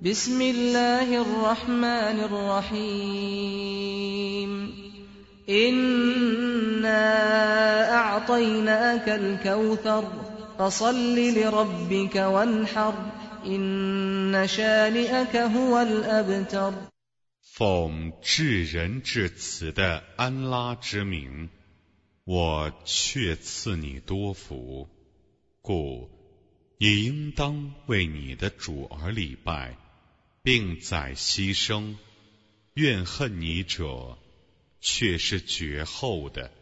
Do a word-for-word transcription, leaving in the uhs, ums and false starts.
بسم الله الرحمن الرحيم إنا أعطيناك الكوثر فصل لربك وانحر إن شانئك هو الأبتر 奉至仁至慈的安拉之名，我却赐你多福，故你应当为你的主而礼拜，并宰牺牲。怨恨你者却是绝后的。